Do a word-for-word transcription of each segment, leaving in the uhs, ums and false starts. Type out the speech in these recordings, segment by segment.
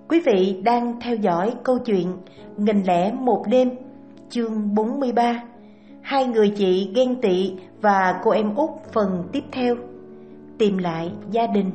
Quý vị đang theo dõi câu chuyện Nghìn lẻ một đêm, chương bốn mươi ba. Hai người chị ghen tị và cô em út phần tiếp theo. Tìm lại gia đình.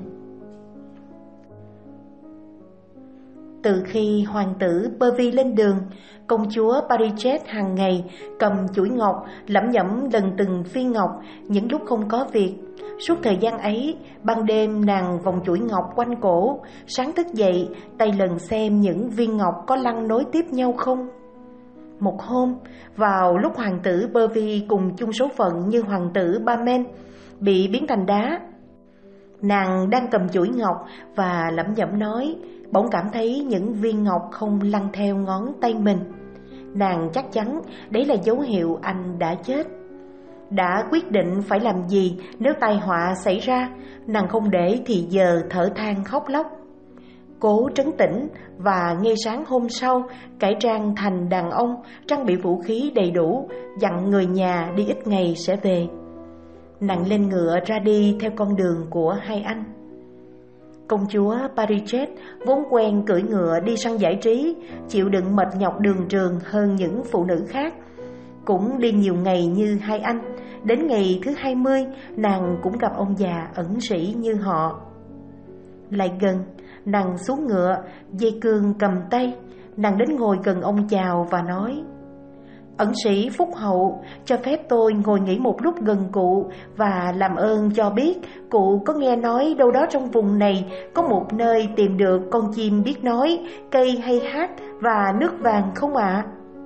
Từ khi hoàng tử Percy lên đường, công chúa Pariset hàng ngày cầm chuỗi ngọc lẩm nhẩm lần từng viên ngọc những lúc không có việc. Suốt thời gian ấy, ban đêm nàng vòng chuỗi ngọc quanh cổ, sáng thức dậy tay lần xem những viên ngọc có lăn nối tiếp nhau không. Một hôm, vào lúc hoàng tử Percy cùng chung số phận như hoàng tử Bamen bị biến thành đá, nàng đang cầm chuỗi ngọc và lẩm nhẩm nói, bỗng cảm thấy những viên ngọc không lăn theo ngón tay mình. Nàng chắc chắn đấy là dấu hiệu anh đã chết. Đã quyết định phải làm gì nếu tai họa xảy ra, nàng không để thì giờ thở than khóc lóc. Cố trấn tĩnh và ngay sáng hôm sau cải trang thành đàn ông, trang bị vũ khí đầy đủ, dặn người nhà đi ít ngày sẽ về. Nàng lên ngựa ra đi theo con đường của hai anh. Công chúa Pariset vốn quen cưỡi ngựa đi săn giải trí, chịu đựng mệt nhọc đường trường hơn những phụ nữ khác, cũng đi nhiều ngày như hai anh. Đến ngày thứ hai mươi, nàng cũng gặp ông già ẩn sĩ như họ. Lại gần, nàng xuống ngựa, dây cương cầm tay. Nàng đến ngồi gần ông chào và nói, ẩn sĩ phúc hậu, cho phép tôi ngồi nghỉ một lúc gần cụ và làm ơn cho biết cụ có nghe nói đâu đó trong vùng này có một nơi tìm được con chim biết nói, cây hay hát và nước vàng không ạ? À?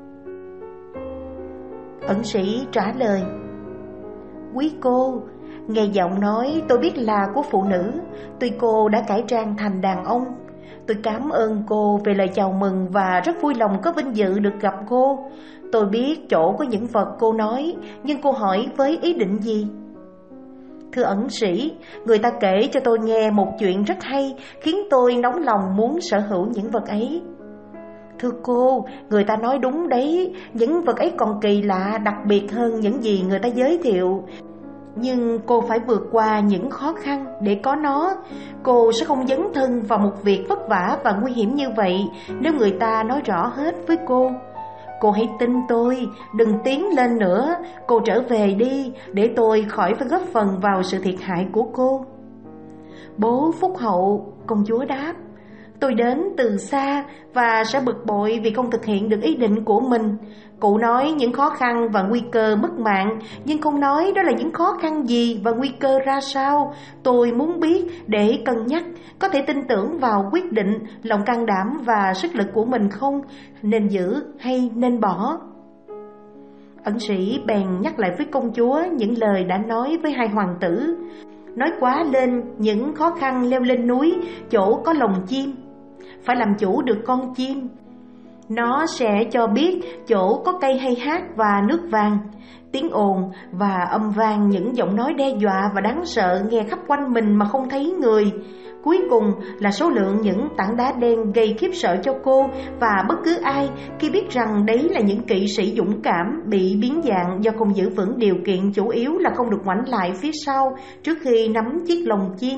Ẩn sĩ trả lời, quý cô, nghe giọng nói tôi biết là của phụ nữ, tuy cô đã cải trang thành đàn ông. Tôi cảm ơn cô về lời chào mừng và rất vui lòng có vinh dự được gặp cô. Tôi biết chỗ có những vật cô nói, nhưng cô hỏi với ý định gì? Thưa ẩn sĩ, người ta kể cho tôi nghe một chuyện rất hay, khiến tôi nóng lòng muốn sở hữu những vật ấy. Thưa cô, người ta nói đúng đấy, những vật ấy còn kỳ lạ, đặc biệt hơn những gì người ta giới thiệu. Nhưng cô phải vượt qua những khó khăn để có nó. Cô sẽ không dấn thân vào một việc vất vả và nguy hiểm như vậy nếu người ta nói rõ hết với cô. Cô hãy tin tôi, đừng tiến lên nữa. Cô trở về đi, để tôi khỏi phải góp phần vào sự thiệt hại của cô. Bố phúc hậu, công chúa đáp, tôi đến từ xa và sẽ bực bội vì không thực hiện được ý định của mình. Cụ nói những khó khăn và nguy cơ mất mạng, nhưng không nói đó là những khó khăn gì và nguy cơ ra sao. Tôi muốn biết để cân nhắc, có thể tin tưởng vào quyết định, lòng can đảm và sức lực của mình không, nên giữ hay nên bỏ. Ẩn sĩ bèn nhắc lại với công chúa những lời đã nói với hai hoàng tử. Nói quá lên những khó khăn leo lên núi, chỗ có lồng chim. Phải làm chủ được con chim. Nó sẽ cho biết chỗ có cây hay hát và nước vàng. Tiếng ồn và âm vang những giọng nói đe dọa và đáng sợ nghe khắp quanh mình mà không thấy người. Cuối cùng là số lượng những tảng đá đen gây khiếp sợ cho cô và bất cứ ai khi biết rằng đấy là những kỵ sĩ dũng cảm bị biến dạng do không giữ vững điều kiện chủ yếu là không được ngoảnh lại phía sau trước khi nắm chiếc lồng chim.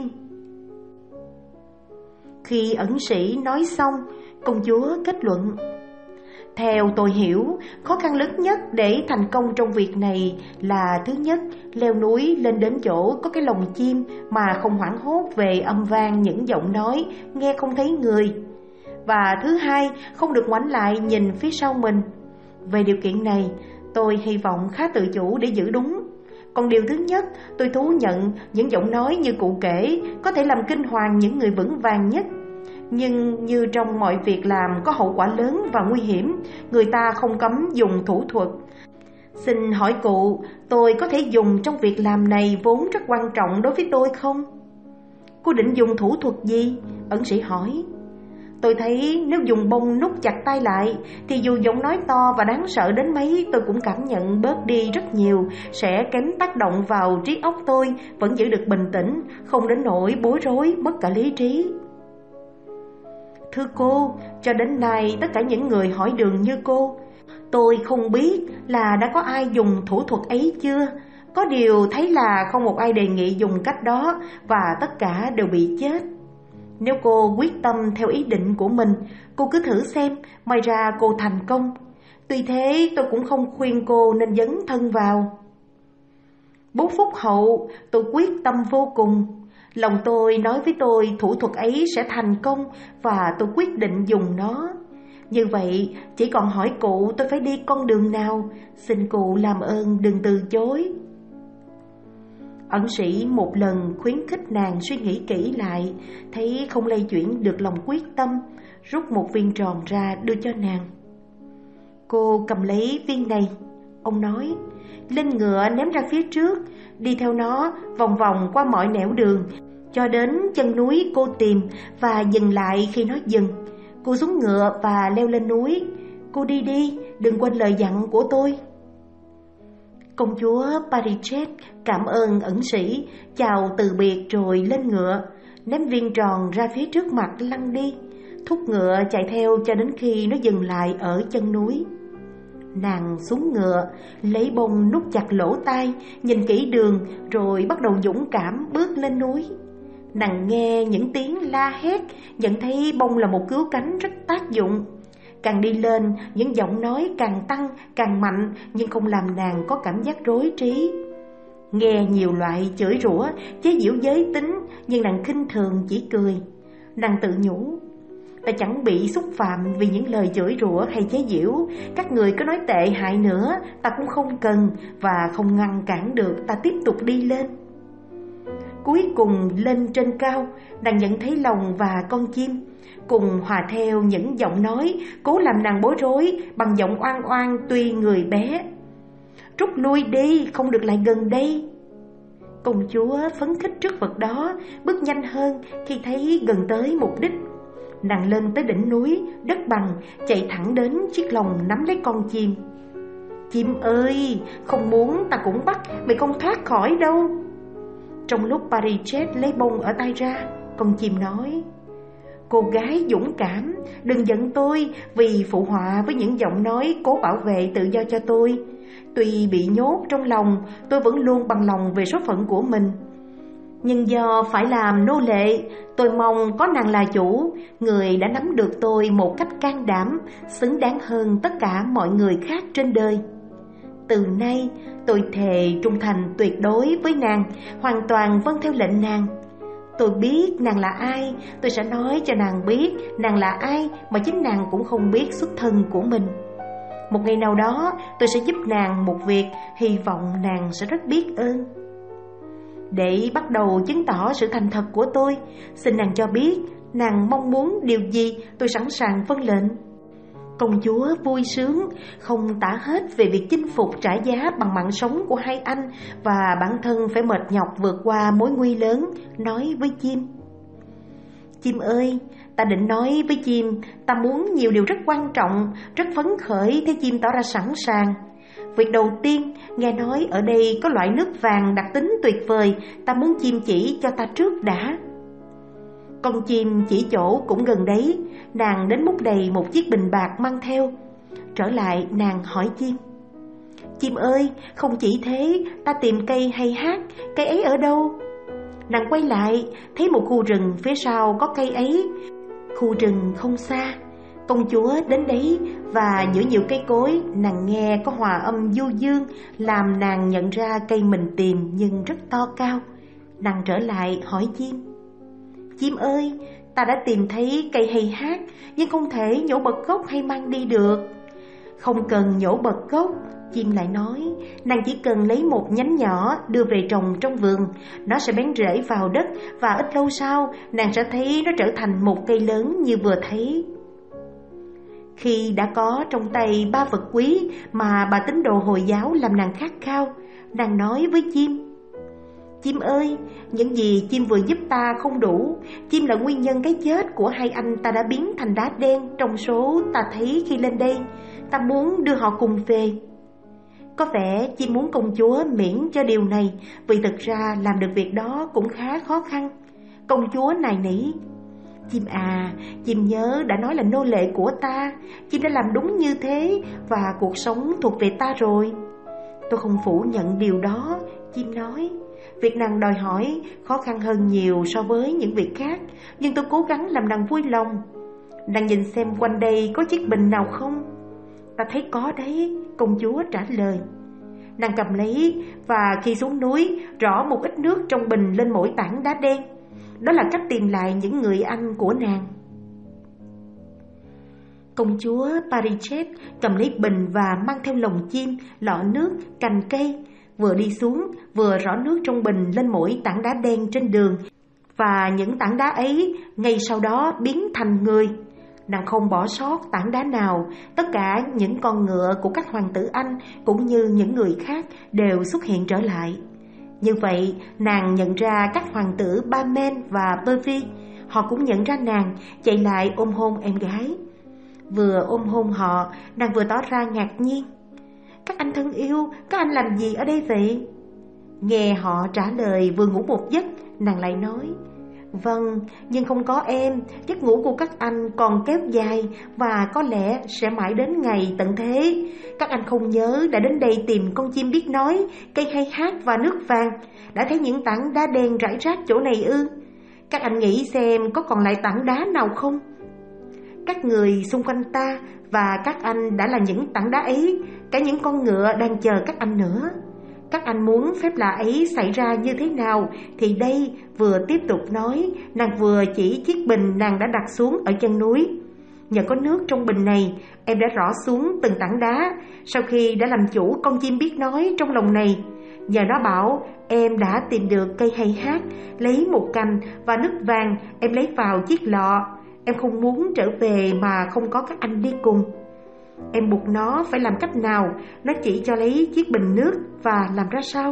Khi ẩn sĩ nói xong, công chúa kết luận, theo tôi hiểu, khó khăn lớn nhất để thành công trong việc này là thứ nhất, leo núi lên đến chỗ có cái lồng chim mà không hoảng hốt về âm vang những giọng nói, nghe không thấy người. Và thứ hai, không được ngoảnh lại nhìn phía sau mình. Về điều kiện này, tôi hy vọng khá tự chủ để giữ đúng. Còn điều thứ nhất, tôi thú nhận những giọng nói như cụ kể có thể làm kinh hoàng những người vững vàng nhất. Nhưng như trong mọi việc làm có hậu quả lớn và nguy hiểm, người ta không cấm dùng thủ thuật. Xin hỏi cụ, tôi có thể dùng trong việc làm này vốn rất quan trọng đối với tôi không? Cô định dùng thủ thuật gì? Ẩn sĩ hỏi. Tôi thấy nếu dùng bông nút chặt tay lại thì dù giọng nói to và đáng sợ đến mấy, tôi cũng cảm nhận bớt đi rất nhiều, sẽ kém tác động vào trí óc tôi, vẫn giữ được bình tĩnh, không đến nỗi bối rối, mất cả lý trí. Thưa cô, cho đến nay tất cả những người hỏi đường như cô, tôi không biết là đã có ai dùng thủ thuật ấy chưa. Có điều thấy là không một ai đề nghị dùng cách đó và tất cả đều bị chết. Nếu cô quyết tâm theo ý định của mình, cô cứ thử xem, may ra cô thành công. Tuy thế tôi cũng không khuyên cô nên dấn thân vào. Bốn phút hậu, tôi quyết tâm vô cùng. Lòng tôi nói với tôi thủ thuật ấy sẽ thành công và tôi quyết định dùng nó. Như vậy, chỉ còn hỏi cụ tôi phải đi con đường nào, xin cụ làm ơn đừng từ chối. Ẩn sĩ một lần khuyến khích nàng suy nghĩ kỹ lại, thấy không lay chuyển được lòng quyết tâm, rút một viên tròn ra đưa cho nàng. Cô cầm lấy viên này, ông nói, lên ngựa ném ra phía trước, đi theo nó vòng vòng qua mọi nẻo đường, cho đến chân núi cô tìm và dừng lại khi nó dừng. Cô xuống ngựa và leo lên núi. Cô đi đi, đừng quên lời dặn của tôi. Công chúa Parichetti cảm ơn ẩn sĩ, chào từ biệt rồi lên ngựa, ném viên tròn ra phía trước mặt lăn đi, thúc ngựa chạy theo cho đến khi nó dừng lại ở chân núi. Nàng xuống ngựa, lấy bông nút chặt lỗ tai, nhìn kỹ đường rồi bắt đầu dũng cảm bước lên núi. Nàng nghe những tiếng la hét, nhận thấy bông là một cứu cánh rất tác dụng. Càng đi lên, những giọng nói càng tăng, càng mạnh, nhưng không làm nàng có cảm giác rối trí. Nghe nhiều loại chửi rủa, chế giễu giới tính, nhưng nàng khinh thường chỉ cười. Nàng tự nhủ, ta chẳng bị xúc phạm vì những lời chửi rủa hay chế giễu. Các người có nói tệ hại nữa, ta cũng không cần và không ngăn cản được ta tiếp tục đi lên. Cuối cùng lên trên cao, nàng nhận thấy lòng và con chim, cùng hòa theo những giọng nói cố làm nàng bối rối bằng giọng oan oan tuy người bé. Rút lui đi, không được lại gần đây. Công chúa phấn khích trước vật đó, bước nhanh hơn khi thấy gần tới mục đích. Nàng lên tới đỉnh núi, đất bằng, chạy thẳng đến chiếc lồng nắm lấy con chim. Chim ơi, không muốn ta cũng bắt, mày không thoát khỏi đâu. Trong lúc Parichetti lấy bông ở tay ra, con chim nói, cô gái dũng cảm, đừng giận tôi vì phụ họa với những giọng nói cố bảo vệ tự do cho tôi. Tuy bị nhốt trong lòng, tôi vẫn luôn bằng lòng về số phận của mình. Nhưng do phải làm nô lệ, tôi mong có nàng là chủ, người đã nắm được tôi một cách can đảm, xứng đáng hơn tất cả mọi người khác trên đời. Từ nay, tôi thề trung thành tuyệt đối với nàng, hoàn toàn vâng theo lệnh nàng. Tôi biết nàng là ai, tôi sẽ nói cho nàng biết nàng là ai mà chính nàng cũng không biết xuất thân của mình. Một ngày nào đó, tôi sẽ giúp nàng một việc, hy vọng nàng sẽ rất biết ơn. Để bắt đầu chứng tỏ sự thành thật của tôi, xin nàng cho biết nàng mong muốn điều gì, tôi sẵn sàng vâng lệnh. Công chúa vui sướng, không tả hết về việc chinh phục trả giá bằng mạng sống của hai anh và bản thân phải mệt nhọc vượt qua mối nguy lớn, nói với chim. Chim ơi, ta định nói với chim, ta muốn nhiều điều rất quan trọng, rất phấn khởi, thế chim tỏ ra sẵn sàng. Việc đầu tiên, nghe nói ở đây có loại nước vàng đặc tính tuyệt vời, ta muốn chim chỉ cho ta trước đã. Con chim chỉ chỗ cũng gần đấy, nàng đến múc đầy một chiếc bình bạc mang theo. Trở lại nàng hỏi chim, chim ơi, không chỉ thế, ta tìm cây hay hát, cây ấy ở đâu? Nàng quay lại, thấy một khu rừng phía sau có cây ấy. Khu rừng không xa, công chúa đến đấy và giữa nhiều cây cối, nàng nghe có hòa âm du dương, làm nàng nhận ra cây mình tìm nhưng rất to cao. Nàng trở lại hỏi chim, chim ơi, ta đã tìm thấy cây hay hát, nhưng không thể nhổ bật gốc hay mang đi được. Không cần nhổ bật gốc, chim lại nói, nàng chỉ cần lấy một nhánh nhỏ đưa về trồng trong vườn, nó sẽ bén rễ vào đất và ít lâu sau nàng sẽ thấy nó trở thành một cây lớn như vừa thấy. Khi đã có trong tay ba vật quý mà bà tín đồ Hồi giáo làm nàng khát khao, nàng nói với chim, chim ơi, những gì chim vừa giúp ta không đủ, chim là nguyên nhân cái chết của hai anh ta đã biến thành đá đen trong số ta thấy khi lên đây, ta muốn đưa họ cùng về. Có vẻ chim muốn công chúa miễn cho điều này, vì thực ra làm được việc đó cũng khá khó khăn. Công chúa nài nỉ, chim à, chim nhớ đã nói là nô lệ của ta, chim đã làm đúng như thế và cuộc sống thuộc về ta rồi. Tôi không phủ nhận điều đó, chim nói, Việc nàng đòi hỏi khó khăn hơn nhiều so với những việc khác, nhưng tôi cố gắng làm nàng vui lòng. Nàng nhìn xem quanh đây có chiếc bình nào không? Ta thấy có đấy, công chúa trả lời. Nàng cầm lấy và khi xuống núi rỏ một ít nước trong bình lên mỗi tảng đá đen. Đó là cách tìm lại những người anh của nàng. Công chúa Parichev cầm lấy bình và mang theo lồng chim, lọ nước, cành cây, vừa đi xuống vừa rỏ nước trong bình lên mỗi tảng đá đen trên đường, và những tảng đá ấy ngay sau đó biến thành người. Nàng không bỏ sót tảng đá nào, tất cả những con ngựa của các hoàng tử Anh cũng như những người khác đều xuất hiện trở lại. Như vậy, nàng nhận ra các hoàng tử Bamen và Bervi. Họ cũng nhận ra nàng, chạy lại ôm hôn em gái. Vừa ôm hôn họ, nàng vừa tỏ ra ngạc nhiên. Các anh thân yêu, các anh làm gì ở đây vậy? Nghe họ trả lời vừa ngủ một giấc, nàng lại nói: Vâng, nhưng không có em, giấc ngủ của các anh còn kéo dài và có lẽ sẽ mãi đến ngày tận thế. Các anh không nhớ đã đến đây tìm con chim biết nói, cây hay hát và nước vàng, đã thấy những tảng đá đen rải rác chỗ này ư? Các anh nghĩ xem có còn lại tảng đá nào không? Các người xung quanh ta và các anh đã là những tảng đá ấy, cả những con ngựa đang chờ các anh nữa. Các anh muốn phép lạ ấy xảy ra như thế nào thì đây, vừa tiếp tục nói, nàng vừa chỉ chiếc bình nàng đã đặt xuống ở chân núi. Nhờ có nước trong bình này, em đã rõ xuống từng tảng đá sau khi đã làm chủ con chim biết nói trong lòng này. Nhờ nó bảo em đã tìm được cây hay hát, lấy một cành và nước vàng em lấy vào chiếc lọ. Em không muốn trở về mà không có các anh đi cùng. Em buộc nó phải làm cách nào, nó chỉ cho lấy chiếc bình nước và làm ra sao.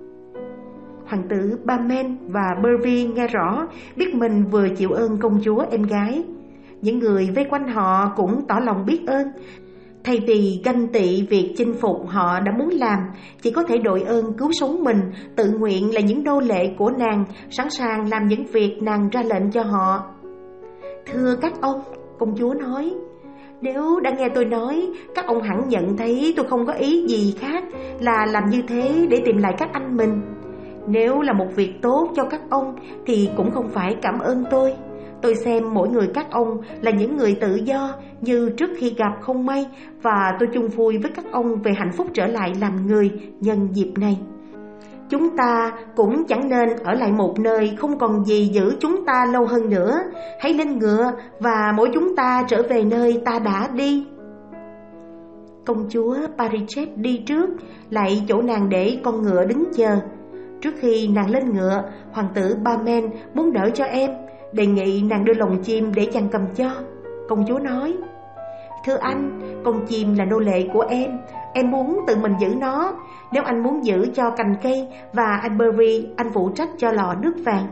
Hoàng tử Bamen và Bervi nghe rõ, biết mình vừa chịu ơn công chúa em gái. Những người vây quanh họ cũng tỏ lòng biết ơn. Thay vì ganh tị việc chinh phục họ đã muốn làm, chỉ có thể đội ơn cứu sống mình, tự nguyện là những nô lệ của nàng, sẵn sàng làm những việc nàng ra lệnh cho họ. Thưa các ông, công chúa nói, nếu đã nghe tôi nói, các ông hẳn nhận thấy tôi không có ý gì khác là làm như thế để tìm lại các anh mình. Nếu là một việc tốt cho các ông thì cũng không phải cảm ơn tôi. Tôi xem mỗi người các ông là những người tự do như trước khi gặp không may, và tôi chung vui với các ông về hạnh phúc trở lại làm người nhân dịp này. Chúng ta cũng chẳng nên ở lại một nơi không còn gì giữ chúng ta lâu hơn nữa. Hãy lên ngựa và mỗi chúng ta trở về nơi ta đã đi. Công chúa Parichev đi trước, lại chỗ nàng để con ngựa đứng chờ. Trước khi nàng lên ngựa, hoàng tử Bamen muốn đỡ cho em, đề nghị nàng đưa lồng chim để chàng cầm cho. Công chúa nói: Thưa anh, con chim là nô lệ của em, em muốn tự mình giữ nó. Nếu anh muốn giữ cho cành cây và anh Berry, anh phụ trách cho lọ nước vàng.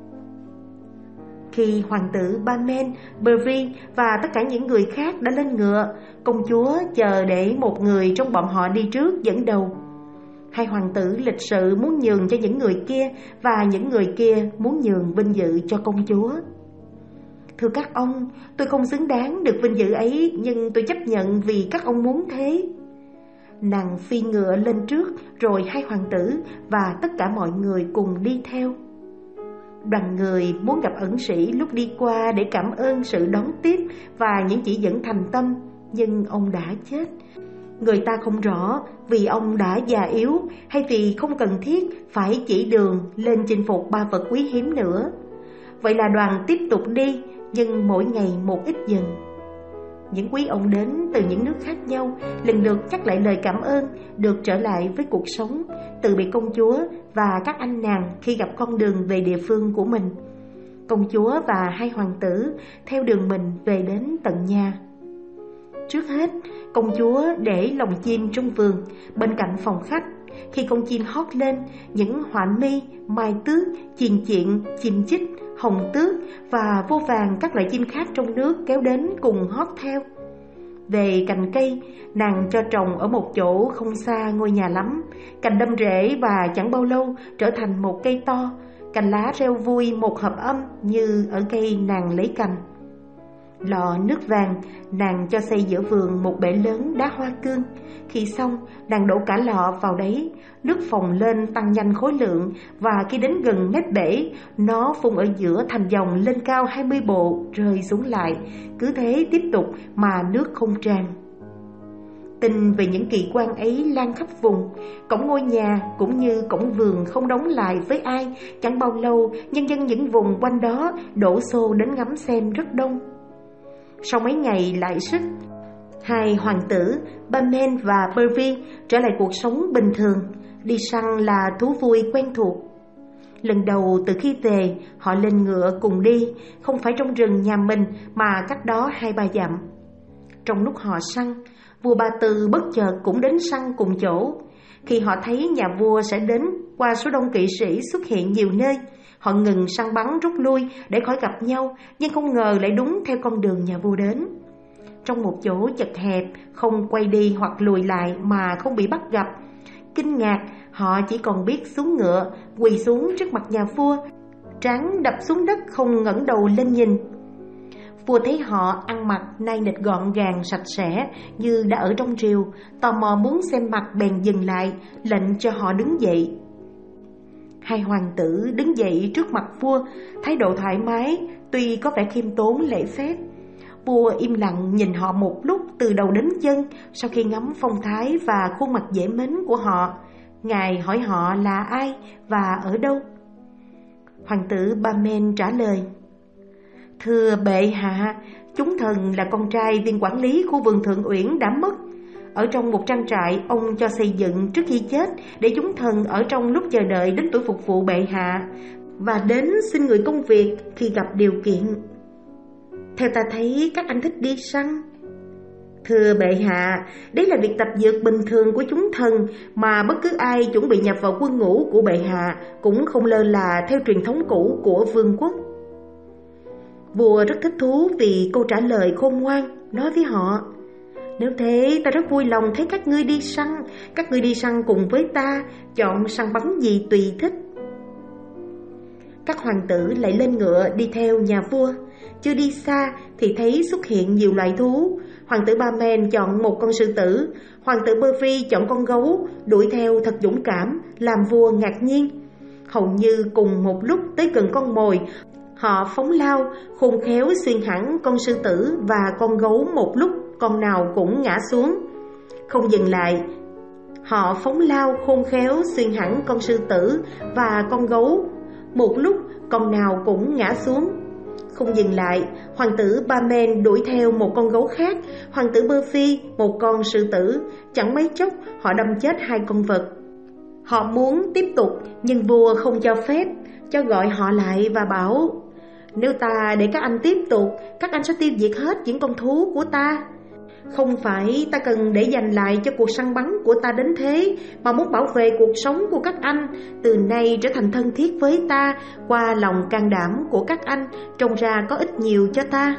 Khi hoàng tử Bamen, Berry và tất cả những người khác đã lên ngựa, công chúa chờ để một người trong bọn họ đi trước dẫn đầu. Hai hoàng tử lịch sự muốn nhường cho những người kia, và những người kia muốn nhường vinh dự cho công chúa. Thưa các ông, tôi không xứng đáng được vinh dự ấy, nhưng tôi chấp nhận vì các ông muốn thế. Nàng phi ngựa lên trước, rồi hai hoàng tử và tất cả mọi người cùng đi theo. Đoàn người muốn gặp ẩn sĩ lúc đi qua để cảm ơn sự đón tiếp và những chỉ dẫn thành tâm, nhưng ông đã chết. Người ta không rõ vì ông đã già yếu hay vì không cần thiết phải chỉ đường lên chinh phục ba vật quý hiếm nữa. Vậy là đoàn tiếp tục đi, nhưng mỗi ngày một ít dần. Những quý ông đến từ những nước khác nhau lần lượt nhắc lại lời cảm ơn được trở lại với cuộc sống, từ biệt công chúa và các anh nàng khi gặp con đường về địa phương của mình. Công chúa và hai hoàng tử theo đường mình về đến tận nhà. Trước hết, công chúa để lồng chim trong vườn bên cạnh phòng khách. Khi con chim hót lên, những họa mi, mai tước, chiền chiện, chim chích, hồng tước và vô vàn các loại chim khác trong nước kéo đến cùng hót theo. Về cành cây, nàng cho trồng ở một chỗ không xa ngôi nhà lắm. Cành đâm rễ và chẳng bao lâu trở thành một cây to. Cành lá reo vui một hợp âm như ở cây nàng lấy cành. Lò nước vàng, nàng cho xây giữa vườn một bể lớn đá hoa cương. Khi xong, nàng đổ cả lọ vào đấy. Nước phồng lên tăng nhanh khối lượng, và khi đến gần mép bể, nó phun ở giữa thành dòng lên cao hai mươi bộ, rơi xuống lại. Cứ thế tiếp tục mà nước không tràn. Tin về những kỳ quan ấy lan khắp vùng. Cổng ngôi nhà cũng như cổng vườn không đóng lại với ai. Chẳng bao lâu, nhân dân những vùng quanh đó đổ xô đến ngắm xem rất đông. Sau mấy ngày lại sức, hai hoàng tử Bamen và Pervy trở lại cuộc sống bình thường. Đi săn là thú vui quen thuộc. Lần đầu từ khi về, họ lên ngựa cùng đi, không phải trong rừng nhà mình mà cách đó hai ba dặm. Trong lúc họ săn, vua Ba Tư bất chợt cũng đến săn cùng chỗ. Khi họ thấy nhà vua sẽ đến qua số đông kỵ sĩ xuất hiện nhiều nơi, họ ngừng săn bắn rút lui để khỏi gặp nhau, nhưng không ngờ lại đúng theo con đường nhà vua đến. Trong một chỗ chật hẹp, không quay đi hoặc lùi lại mà không bị bắt gặp. Kinh ngạc, họ chỉ còn biết xuống ngựa, quỳ xuống trước mặt nhà vua, trán đập xuống đất không ngẩng đầu lên nhìn. Vua thấy họ ăn mặc nai nịt gọn gàng sạch sẽ như đã ở trong triều, tò mò muốn xem mặt bèn dừng lại, lệnh cho họ đứng dậy. Hai hoàng tử đứng dậy trước mặt vua, thái độ thoải mái, tuy có vẻ khiêm tốn lễ phép. Vua im lặng nhìn họ một lúc từ đầu đến chân. Sau khi ngắm phong thái và khuôn mặt dễ mến của họ, Ngài hỏi họ là ai và ở đâu. Hoàng tử Bamen trả lời: Thưa bệ hạ, chúng thần là con trai viên quản lý khu vườn Thượng Uyển đã mất. Ở trong một trang trại ông cho xây dựng trước khi chết, để chúng thần ở trong lúc chờ đợi đến tuổi phục vụ bệ hạ, và đến xin người công việc khi gặp điều kiện. Theo ta thấy các anh thích đi săn. Thưa bệ hạ, đấy là việc tập dượt bình thường của chúng thần, mà bất cứ ai chuẩn bị nhập vào quân ngũ của bệ hạ cũng không lơ là theo truyền thống cũ của vương quốc. Vua rất thích thú vì câu trả lời khôn ngoan, nói với họ: Nếu thế, ta rất vui lòng thấy các ngươi đi săn. Các ngươi đi săn cùng với ta, chọn săn bắn gì tùy thích. Các hoàng tử lại lên ngựa đi theo nhà vua. Chưa đi xa thì thấy xuất hiện nhiều loại thú. Hoàng tử Bamen chọn một con sư tử, hoàng tử Pervy chọn con gấu, đuổi theo thật dũng cảm, làm vua ngạc nhiên. Hầu như cùng một lúc tới gần con mồi, họ phóng lao, khôn khéo xuyên hẳn con sư tử và con gấu một lúc, con nào cũng ngã xuống. Không dừng lại, họ phóng lao khôn khéo xuyên hẳn con sư tử và con gấu, một lúc con nào cũng ngã xuống. Không dừng lại, hoàng tử Bamen đuổi theo một con gấu khác, hoàng tử Pervy một con sư tử. Chẳng mấy chốc họ đâm chết hai con vật. Họ muốn tiếp tục, nhưng vua không cho phép, cho gọi họ lại và bảo: Nếu ta để các anh tiếp tục, các anh sẽ tiêu diệt hết những con thú của ta. Không phải ta cần để dành lại cho cuộc săn bắn của ta đến thế, mà muốn bảo vệ cuộc sống của các anh, từ nay trở thành thân thiết với ta qua lòng can đảm của các anh, trông ra có ích nhiều cho ta.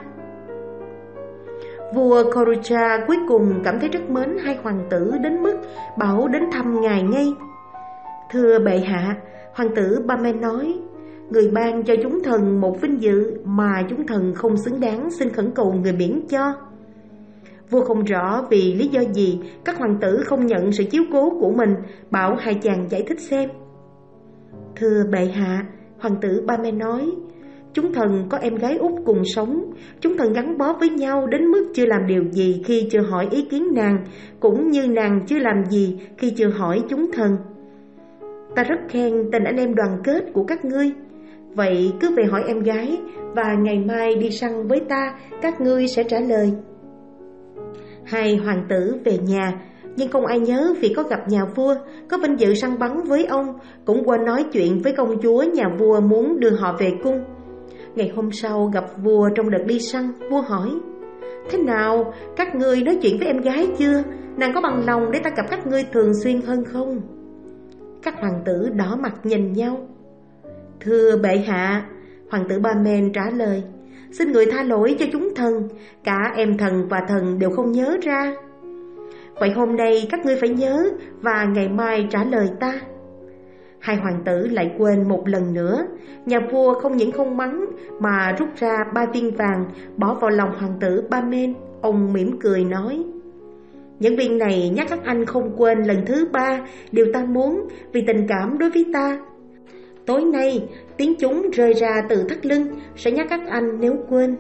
Vua Korucha cuối cùng cảm thấy rất mến hai hoàng tử đến mức bảo đến thăm ngài ngay. Thưa bệ hạ, hoàng tử Bamen nói: Người ban cho chúng thần một vinh dự mà chúng thần không xứng đáng xin khẩn cầu người miễn cho. Vua không rõ vì lý do gì các hoàng tử không nhận sự chiếu cố của mình, bảo hai chàng giải thích xem. Thưa bệ hạ, hoàng tử Bamen nói: Chúng thần có em gái út cùng sống. Chúng thần gắn bó với nhau đến mức chưa làm điều gì khi chưa hỏi ý kiến nàng, cũng như nàng chưa làm gì khi chưa hỏi chúng thần. Ta rất khen tình anh em đoàn kết của các ngươi. Vậy cứ về hỏi em gái, và ngày mai đi săn với ta, các ngươi sẽ trả lời. Hai hoàng tử về nhà, nhưng không ai nhớ vì có gặp nhà vua, có vinh dự săn bắn với ông, cũng quên nói chuyện với công chúa nhà vua muốn đưa họ về cung. Ngày hôm sau gặp vua trong đợt đi săn, vua hỏi: Thế nào, các ngươi nói chuyện với em gái chưa? Nàng có bằng lòng để ta gặp các ngươi thường xuyên hơn không? Các hoàng tử đỏ mặt nhìn nhau. Thưa bệ hạ, hoàng tử Bamen trả lời: Xin người tha lỗi cho chúng thần, cả em thần và thần đều không nhớ ra. Vậy hôm nay các ngươi phải nhớ và ngày mai trả lời ta. Hai hoàng tử lại quên một lần nữa. Nhà vua không những không mắng mà rút ra ba viên vàng bỏ vào lòng hoàng tử Ba Men. Ông mỉm cười nói: những viên này nhắc các anh không quên lần thứ ba điều ta muốn vì tình cảm đối với ta. Tối nay tiếng chúng rơi ra từ thắt lưng sẽ nhắc các anh nếu quên.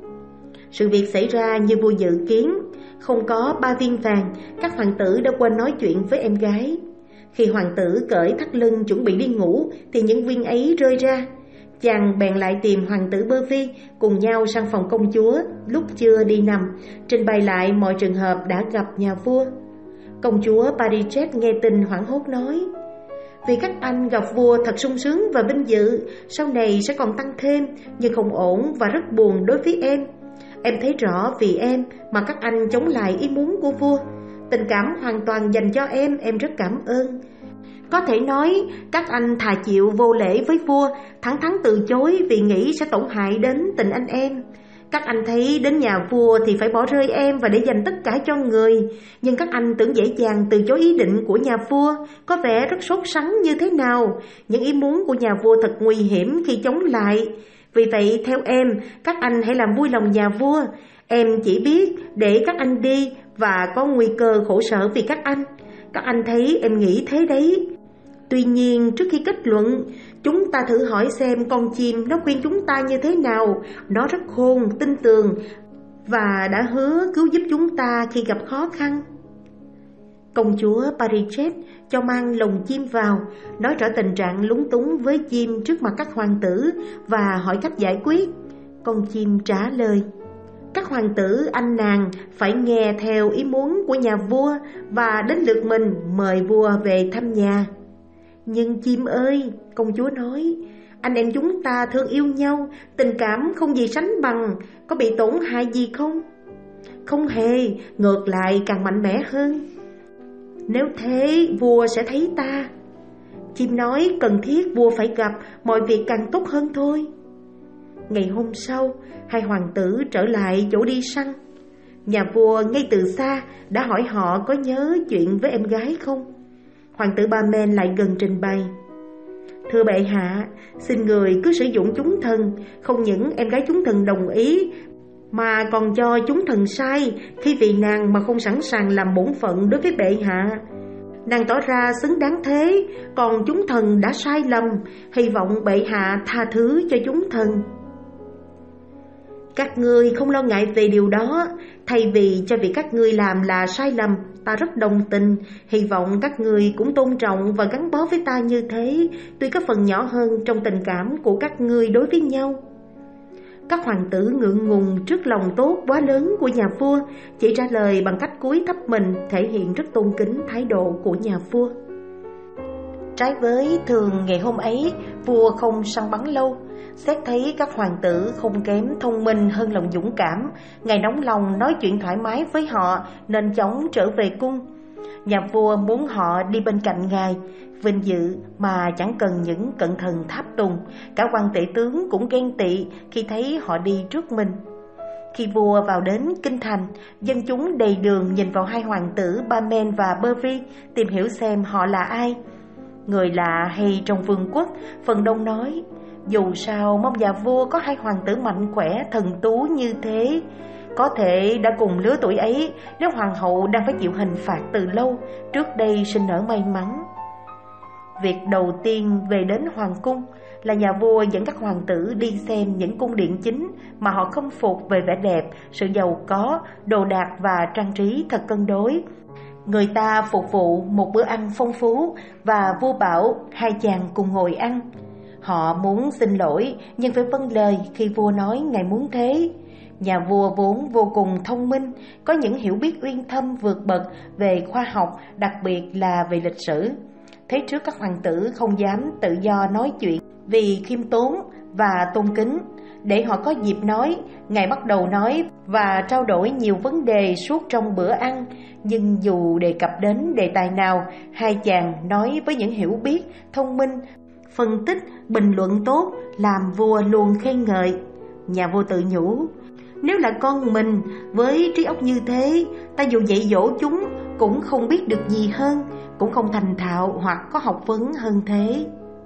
Sự việc xảy ra như vua dự kiến. Không có ba viên vàng, các hoàng tử đã quên nói chuyện với em gái. Khi hoàng tử cởi thắt lưng chuẩn bị đi ngủ thì những viên ấy rơi ra. Chàng bèn lại tìm hoàng tử Bơ Phi, cùng nhau sang phòng công chúa lúc chưa đi nằm, trình bày lại mọi trường hợp đã gặp nhà vua. Công chúa Parijet nghe tin hoảng hốt nói: vì các anh gặp vua thật sung sướng và vinh dự, sau này sẽ còn tăng thêm, nhưng không ổn và rất buồn đối với em. Em thấy rõ vì em mà các anh chống lại ý muốn của vua. Tình cảm hoàn toàn dành cho em, em rất cảm ơn. Có thể nói các anh thà chịu vô lễ với vua, thẳng thắn từ chối vì nghĩ sẽ tổn hại đến tình anh em. Các anh thấy đến nhà vua thì phải bỏ rơi em và để dành tất cả cho người. Nhưng các anh tưởng dễ dàng từ chối ý định của nhà vua, có vẻ rất sốt sắng như thế nào. Những ý muốn của nhà vua thật nguy hiểm khi chống lại. Vì vậy theo em, các anh hãy làm vui lòng nhà vua. Em chỉ biết để các anh đi và có nguy cơ khổ sở vì các anh. Các anh thấy em nghĩ thế đấy. Tuy nhiên trước khi kết luận, chúng ta thử hỏi xem con chim nó khuyên chúng ta như thế nào. Nó rất khôn, tin tưởng và đã hứa cứu giúp chúng ta khi gặp khó khăn. Công chúa Parijet cho mang lồng chim vào, nói rõ tình trạng lúng túng với chim trước mặt các hoàng tử và hỏi cách giải quyết. Con chim trả lời: các hoàng tử anh nàng phải nghe theo ý muốn của nhà vua và đến lượt mình mời vua về thăm nhà. Nhưng chim ơi, công chúa nói, anh em chúng ta thương yêu nhau, tình cảm không gì sánh bằng, có bị tổn hại gì không? Không hề, ngược lại càng mạnh mẽ hơn. Nếu thế vua sẽ thấy ta. Chim nói cần thiết vua phải gặp, mọi việc càng tốt hơn thôi. Ngày hôm sau, hai hoàng tử trở lại chỗ đi săn. Nhà vua ngay từ xa đã hỏi họ có nhớ chuyện với em gái không. Hoàng tử Ba Men lại gần trình bày: thưa bệ hạ, xin người cứ sử dụng chúng thần. Không những em gái chúng thần đồng ý, mà còn cho chúng thần sai khi vì nàng mà không sẵn sàng làm bổn phận đối với bệ hạ. Nàng tỏ ra xứng đáng thế, còn chúng thần đã sai lầm, hy vọng bệ hạ tha thứ cho chúng thần. Các ngươi không lo ngại về điều đó. Thay vì cho việc các ngươi làm là sai lầm, ta rất đồng tình. Hy vọng các ngươi cũng tôn trọng và gắn bó với ta như thế, tuy có phần nhỏ hơn trong tình cảm của các ngươi đối với nhau. Các hoàng tử ngượng ngùng trước lòng tốt quá lớn của nhà vua, chỉ trả lời bằng cách cúi thấp mình, thể hiện rất tôn kính thái độ của nhà vua. Trái với thường ngày hôm ấy, vua không săn bắn lâu. Xét thấy các hoàng tử không kém thông minh hơn lòng dũng cảm, ngài nóng lòng nói chuyện thoải mái với họ nên chóng trở về cung. Nhà vua muốn họ đi bên cạnh ngài, vinh dự mà chẳng cần những cận thần tháp tùng. Cả quan tể tướng cũng ghen tị khi thấy họ đi trước mình. Khi vua vào đến kinh thành, dân chúng đầy đường nhìn vào hai hoàng tử Ba Men và Bơ Vi, tìm hiểu xem họ là ai. Người lạ hay trong vương quốc, phần đông nói: dù sao mong nhà vua có hai hoàng tử mạnh khỏe thần tú như thế. Có thể đã cùng lứa tuổi ấy, nếu hoàng hậu đang phải chịu hình phạt từ lâu, trước đây sinh nở may mắn. Việc đầu tiên về đến hoàng cung là nhà vua dẫn các hoàng tử đi xem những cung điện chính mà họ khâm phục về vẻ đẹp, sự giàu có, đồ đạc và trang trí thật cân đối. Người ta phục vụ một bữa ăn phong phú và vua bảo hai chàng cùng ngồi ăn. Họ muốn xin lỗi nhưng phải vâng lời khi vua nói ngài muốn thế. Nhà vua vốn vô cùng thông minh, có những hiểu biết uyên thâm vượt bậc về khoa học, đặc biệt là về lịch sử. Thế trước các hoàng tử không dám tự do nói chuyện vì khiêm tốn và tôn kính. Để họ có dịp nói, ngài bắt đầu nói và trao đổi nhiều vấn đề suốt trong bữa ăn. Nhưng dù đề cập đến đề tài nào, hai chàng nói với những hiểu biết, thông minh, phân tích, bình luận tốt, làm vua luôn khen ngợi. Nhà vua tự nhủ: nếu là con mình với trí óc như thế, ta dù dạy dỗ chúng cũng không biết được gì hơn, cũng không thành thạo hoặc có học vấn hơn thế.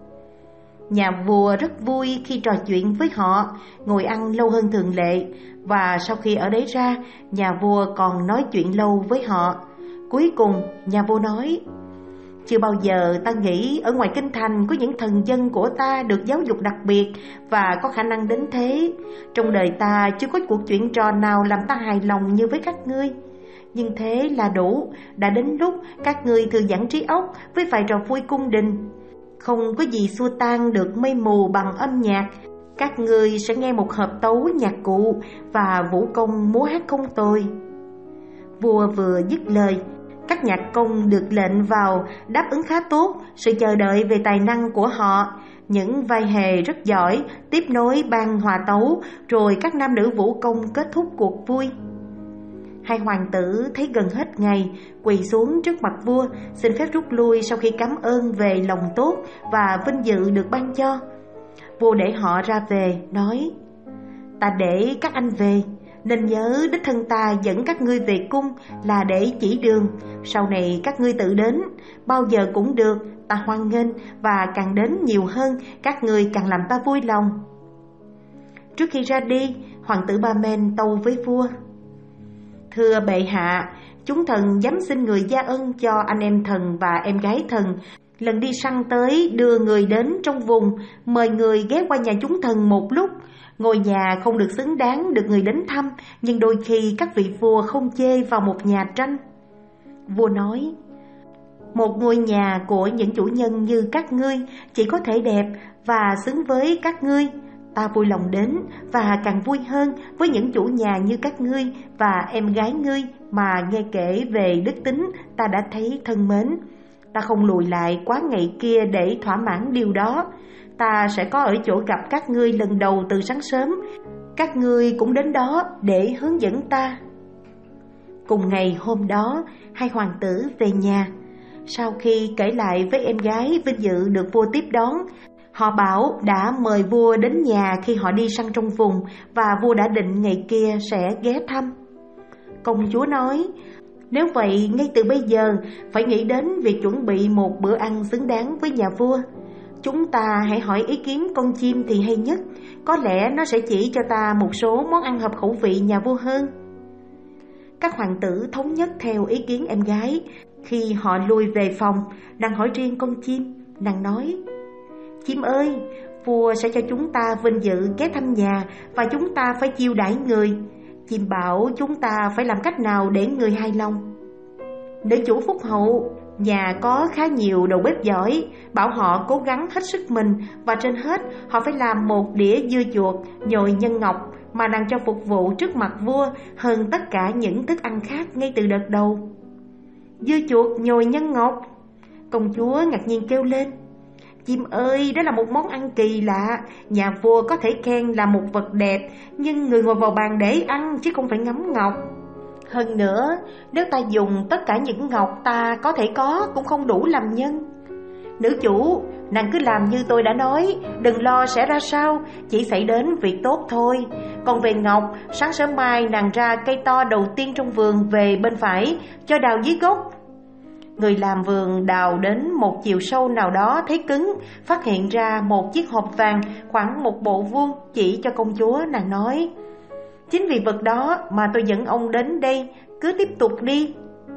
Nhà vua rất vui khi trò chuyện với họ, ngồi ăn lâu hơn thường lệ, và sau khi ở đấy ra, nhà vua còn nói chuyện lâu với họ. Cuối cùng, nhà vua nói: chưa bao giờ ta nghĩ ở ngoài kinh thành có những thần dân của ta được giáo dục đặc biệt và có khả năng đến thế. Trong đời ta chưa có cuộc chuyện trò nào làm ta hài lòng như với các ngươi. Nhưng thế là đủ, đã đến lúc các ngươi thư giãn trí óc với vài trò vui cung đình. Không có gì xua tan được mây mù bằng âm nhạc. Các ngươi sẽ nghe một hợp tấu nhạc cụ và vũ công múa hát không tồi. Vua vừa dứt lời, các nhạc công được lệnh vào đáp ứng khá tốt sự chờ đợi về tài năng của họ. Những vai hề rất giỏi tiếp nối ban hòa tấu, rồi các nam nữ vũ công kết thúc cuộc vui. Hai hoàng tử thấy gần hết ngày, quỳ xuống trước mặt vua, xin phép rút lui sau khi cảm ơn về lòng tốt và vinh dự được ban cho. Vua để họ ra về, nói: ta để các anh về, nên nhớ đích thân ta dẫn các ngươi về cung là để chỉ đường. Sau này các ngươi tự đến, bao giờ cũng được, ta hoan nghênh, và càng đến nhiều hơn, các ngươi càng làm ta vui lòng. Trước khi ra đi, hoàng tử Ba Men tâu với vua: thưa bệ hạ, chúng thần dám xin người gia ân cho anh em thần và em gái thần lần đi săn tới đưa người đến trong vùng, mời người ghé qua nhà chúng thần một lúc. Ngôi nhà không được xứng đáng được người đến thăm, nhưng đôi khi các vị vua không chê vào một nhà tranh. Vua nói: một ngôi nhà của những chủ nhân như các ngươi chỉ có thể đẹp và xứng với các ngươi. Ta vui lòng đến, và càng vui hơn với những chủ nhà như các ngươi và em gái ngươi mà nghe kể về đức tính ta đã thấy thân mến. Ta không lùi lại quá ngày kia để thỏa mãn điều đó. Ta sẽ có ở chỗ gặp các ngươi lần đầu từ sáng sớm. Các ngươi cũng đến đó để hướng dẫn ta. Cùng ngày hôm đó, hai hoàng tử về nhà. Sau khi kể lại với em gái vinh dự được vua tiếp đón, họ bảo đã mời vua đến nhà khi họ đi săn trong vùng, và vua đã định ngày kia sẽ ghé thăm. Công chúa nói: nếu vậy, ngay từ bây giờ phải nghĩ đến việc chuẩn bị một bữa ăn xứng đáng với nhà vua. Chúng ta hãy hỏi ý kiến con chim thì hay nhất, có lẽ nó sẽ chỉ cho ta một số món ăn hợp khẩu vị nhà vua hơn. Các hoàng tử thống nhất theo ý kiến em gái. Khi họ lui về phòng, nàng hỏi riêng con chim. Nàng nói: chim ơi, vua sẽ cho chúng ta vinh dự ghé thăm nhà, và chúng ta phải chiêu đãi người. Chim bảo chúng ta phải làm cách nào để người hài lòng. Nữ chủ phúc hậu, nhà có khá nhiều đầu bếp giỏi, bảo họ cố gắng hết sức mình, và trên hết họ phải làm một đĩa dưa chuột nhồi nhân ngọc mà nàng cho phục vụ trước mặt vua hơn tất cả những thức ăn khác ngay từ đợt đầu. Dưa chuột nhồi nhân ngọc? Công chúa ngạc nhiên kêu lên: chim ơi, đó là một món ăn kỳ lạ. Nhà vua có thể khen là một vật đẹp, nhưng người ngồi vào bàn để ăn chứ không phải ngắm ngọc. Hơn nữa, nếu ta dùng tất cả những ngọc ta có thể có cũng không đủ làm nhân. Nữ chủ, nàng cứ làm như tôi đã nói, đừng lo sẽ ra sao, chỉ xảy đến việc tốt thôi. Còn về ngọc, sáng sớm mai nàng ra cây to đầu tiên trong vườn về bên phải, cho đào dưới gốc. Người làm vườn đào đến một chiều sâu nào đó thấy cứng, phát hiện ra một chiếc hộp vàng khoảng một bộ vuông, chỉ cho công chúa. Nàng nói: chính vì vật đó mà tôi dẫn ông đến đây, cứ tiếp tục đi.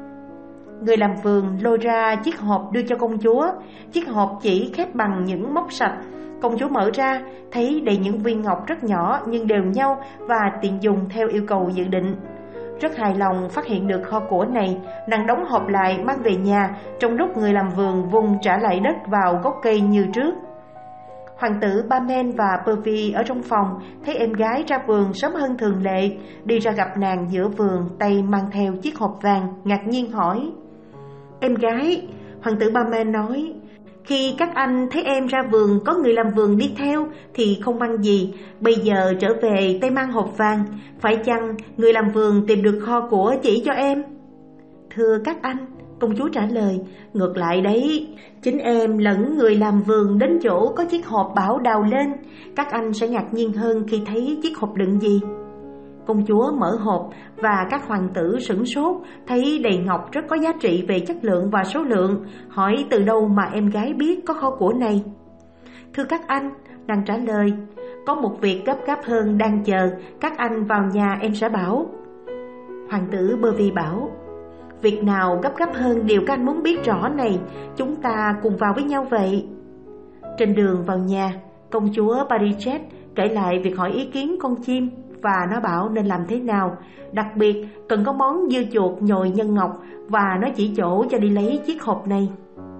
Người làm vườn lôi ra chiếc hộp đưa cho công chúa. Chiếc hộp chỉ khép bằng những móc sạch. Công chúa mở ra, thấy đầy những viên ngọc rất nhỏ nhưng đều nhau và tiện dùng theo yêu cầu dự định. Rất hài lòng phát hiện được kho của này, nàng đóng hộp lại mang về nhà, trong lúc người làm vườn vung trả lại đất vào gốc cây như trước. Hoàng tử Ba Men và Pervy ở trong phòng thấy em gái ra vườn sớm hơn thường lệ, đi ra gặp nàng giữa vườn, tay mang theo chiếc hộp vàng, ngạc nhiên hỏi: em gái? Hoàng tử Ba Men nói: khi các anh thấy em ra vườn có người làm vườn đi theo thì không ăn gì, bây giờ trở về tay mang hộp vàng, phải chăng người làm vườn tìm được kho của chỉ cho em? Thưa các anh, công chúa trả lời, ngược lại đấy, chính em lẫn người làm vườn đến chỗ có chiếc hộp bảo đào lên. Các anh sẽ ngạc nhiên hơn khi thấy chiếc hộp đựng gì. Công chúa mở hộp và các hoàng tử sửng sốt, thấy đầy ngọc rất có giá trị về chất lượng và số lượng, hỏi từ đâu mà em gái biết có kho của này. Thưa các anh, nàng trả lời, có một việc gấp gáp hơn đang chờ, các anh vào nhà em sẽ bảo. Hoàng tử Bovy bảo, việc nào gấp gáp hơn điều các anh muốn biết rõ này, chúng ta cùng vào với nhau vậy. Trên đường vào nhà, công chúa Parichetti kể lại việc hỏi ý kiến con chim và nó bảo nên làm thế nào, đặc biệt cần có món dưa chuột nhồi nhân ngọc và nó chỉ chỗ cho đi lấy chiếc hộp này.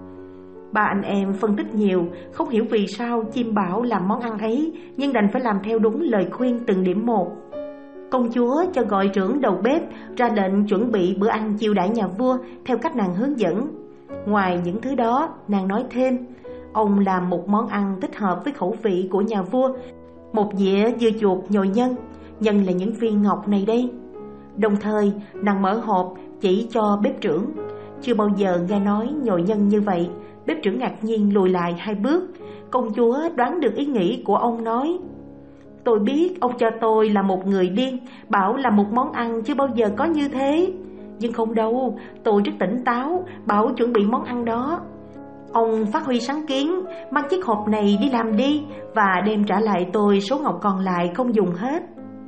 Ba anh em phân tích nhiều, không hiểu vì sao chim bảo làm món ăn ấy, nhưng đành phải làm theo đúng lời khuyên từng điểm một. Công chúa cho gọi trưởng đầu bếp ra lệnh chuẩn bị bữa ăn chiêu đãi nhà vua theo cách nàng hướng dẫn. Ngoài những thứ đó, nàng nói thêm, ông làm một món ăn thích hợp với khẩu vị của nhà vua, một dĩa dưa chuột nhồi nhân, nhân là những viên ngọc này đây. Đồng thời, nàng mở hộp chỉ cho bếp trưởng. Chưa bao giờ nghe nói nhồi nhân như vậy, bếp trưởng ngạc nhiên lùi lại hai bước. Công chúa đoán được ý nghĩ của ông nói, tôi biết ông cho tôi là một người điên, bảo là một món ăn chưa bao giờ có như thế. Nhưng không đâu, tôi rất tỉnh táo, bảo chuẩn bị món ăn đó. Ông phát huy sáng kiến, mang chiếc hộp này đi làm đi và đem trả lại tôi số ngọc còn lại không dùng hết.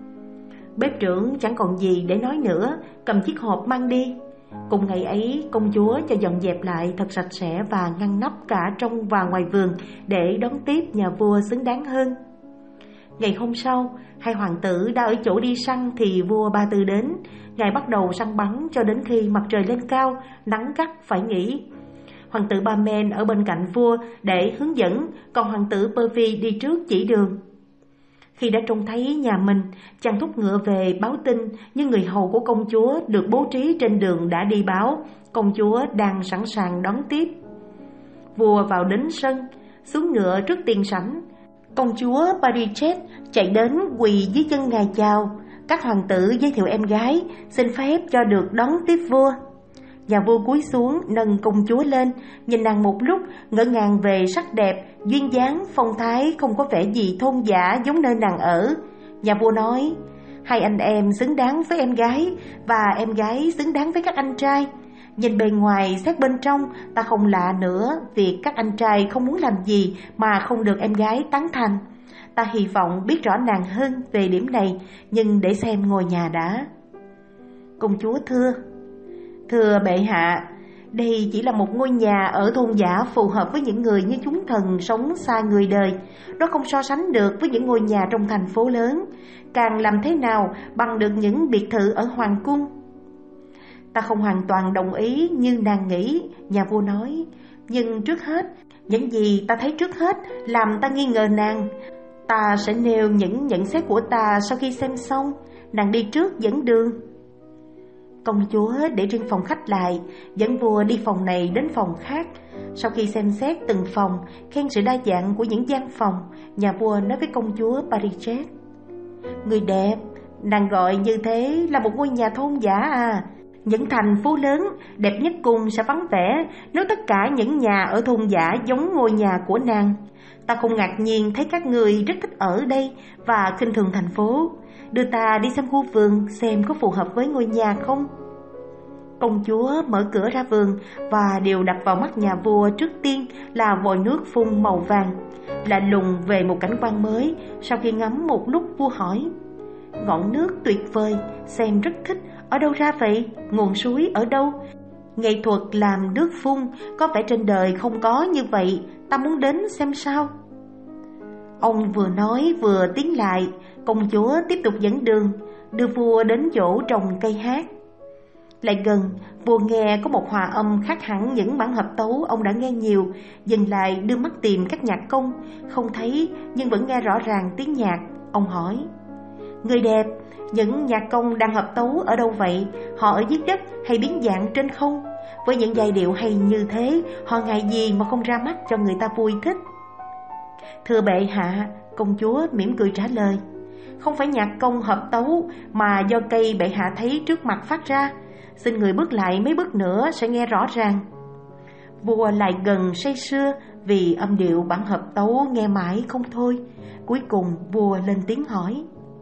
Bếp trưởng chẳng còn gì để nói nữa, cầm chiếc hộp mang đi. Cùng ngày ấy, công chúa cho dọn dẹp lại thật sạch sẽ và ngăn nắp cả trong và ngoài vườn để đón tiếp nhà vua xứng đáng hơn. Ngày hôm sau, hai hoàng tử đã ở chỗ đi săn thì vua Ba Tư đến. Ngài bắt đầu săn bắn cho đến khi mặt trời lên cao, nắng gắt phải nghỉ. Hoàng tử Ba Men ở bên cạnh vua để hướng dẫn, còn hoàng tử Bovy đi trước chỉ đường. Khi đã trông thấy nhà mình, chàng thúc ngựa về báo tin, nhưng người hầu của công chúa được bố trí trên đường đã đi báo, công chúa đang sẵn sàng đón tiếp. Vua vào đến sân, xuống ngựa trước tiền sảnh. Công chúa Parichetti chạy đến quỳ dưới chân ngài chào. Các hoàng tử giới thiệu em gái, xin phép cho được đón tiếp vua. Nhà vua cúi xuống nâng công chúa lên, nhìn nàng một lúc, ngỡ ngàng về sắc đẹp, duyên dáng, phong thái không có vẻ gì thôn dã giống nơi nàng ở. Nhà vua nói, hai anh em xứng đáng với em gái, và em gái xứng đáng với các anh trai. Nhìn bề ngoài xét bên trong, ta không lạ nữa việc các anh trai không muốn làm gì mà không được em gái tán thành. Ta hy vọng biết rõ nàng hơn về điểm này, nhưng để xem ngôi nhà đã. Công chúa thưa, thưa bệ hạ, đây chỉ là một ngôi nhà ở thôn dã phù hợp với những người như chúng thần sống xa người đời. Nó không so sánh được với những ngôi nhà trong thành phố lớn. Càng làm thế nào bằng được những biệt thự ở hoàng cung. Ta không hoàn toàn đồng ý như nàng nghĩ, nhà vua nói. Nhưng trước hết, những gì ta thấy trước hết làm ta nghi ngờ nàng. Ta sẽ nêu những nhận xét của ta sau khi xem xong. Nàng đi trước dẫn đường. Công chúa để riêng phòng khách lại, dẫn vua đi phòng này đến phòng khác. Sau khi xem xét từng phòng, khen sự đa dạng của những gian phòng, nhà vua nói với công chúa Parichetti, người đẹp, nàng gọi như thế là một ngôi nhà thôn dã à. Những thành phố lớn đẹp nhất cùng sẽ vắng vẻ nếu tất cả những nhà ở thôn dã giống ngôi nhà của nàng. Ta không ngạc nhiên thấy các người rất thích ở đây và khinh thường thành phố. Đưa ta đi xem khu vườn xem có phù hợp với ngôi nhà không. Công chúa mở cửa ra vườn và điều đập vào mắt nhà vua trước tiên là vòi nước phun màu vàng. Lạ lùng về một cảnh quan mới, sau khi ngắm một lúc vua hỏi, ngọn nước tuyệt vời, xem rất thích, ở đâu ra vậy? Nguồn suối ở đâu? Nghệ thuật làm nước phun có vẻ trên đời không có như vậy, ta muốn đến xem sao. Ông vừa nói vừa tiến lại, công chúa tiếp tục dẫn đường, đưa vua đến chỗ trồng cây hát. Lại gần, vua nghe có một hòa âm khác hẳn những bản hợp tấu ông đã nghe nhiều, dừng lại đưa mắt tìm các nhạc công, không thấy nhưng vẫn nghe rõ ràng tiếng nhạc. Ông hỏi, người đẹp, những nhạc công đang hợp tấu ở đâu vậy? Họ ở dưới đất hay biến dạng trên không? Với những giai điệu hay như thế, họ ngại gì mà không ra mắt cho người ta vui thích? Thưa bệ hạ, công chúa mỉm cười trả lời, không phải nhạc công hợp tấu mà do cây bệ hạ thấy trước mặt phát ra. Xin người bước lại mấy bước nữa sẽ nghe rõ ràng. Vua lại gần say sưa vì âm điệu bản hợp tấu nghe mãi không thôi. Cuối cùng vua lên tiếng hỏi,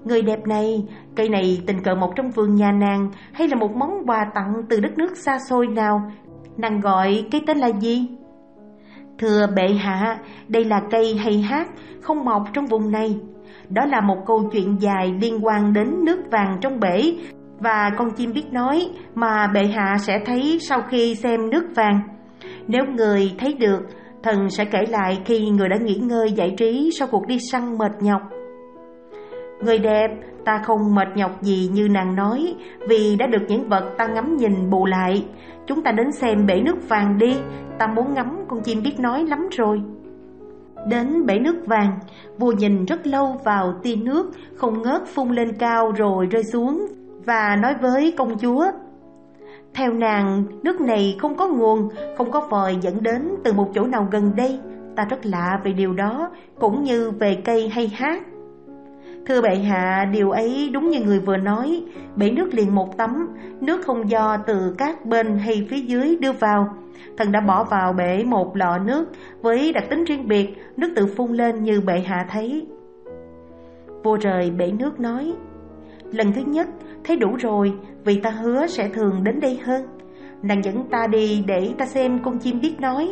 Người đẹp này, cây này tình cờ mọc trong vườn nhà nàng hay là một món quà tặng từ đất nước xa xôi nào? Nàng gọi cái tên là gì? Thưa bệ hạ, đây là cây hay hát, không mọc trong vùng này. Đó là một câu chuyện dài liên quan đến nước vàng trong bể và con chim biết nói mà bệ hạ sẽ thấy sau khi xem nước vàng. Nếu người thấy được, thần sẽ kể lại khi người đã nghỉ ngơi giải trí sau cuộc đi săn mệt nhọc. Người đẹp, ta không mệt nhọc gì như nàng nói, vì đã được những vật ta ngắm nhìn bù lại. Chúng ta đến xem bể nước vàng đi, ta muốn ngắm con chim biết nói lắm rồi. Đến bể nước vàng, vua nhìn rất lâu vào tia nước không ngớt phun lên cao rồi rơi xuống, và nói với công chúa: theo nàng, nước này không có nguồn, không có vòi dẫn đến từ một chỗ nào gần đây. Ta rất lạ về điều đó, cũng như về cây hay hát. Thưa bệ hạ, điều ấy đúng như người vừa nói. Bể nước liền một tấm, nước không do từ các bên hay phía dưới đưa vào. Thần đã bỏ vào bể một lọ nước với đặc tính riêng biệt, nước tự phun lên như bệ hạ thấy. Vua rời bể nước nói: lần thứ nhất thấy đủ rồi, vì ta hứa sẽ thường đến đây hơn. Nàng dẫn ta đi để ta xem con chim biết nói.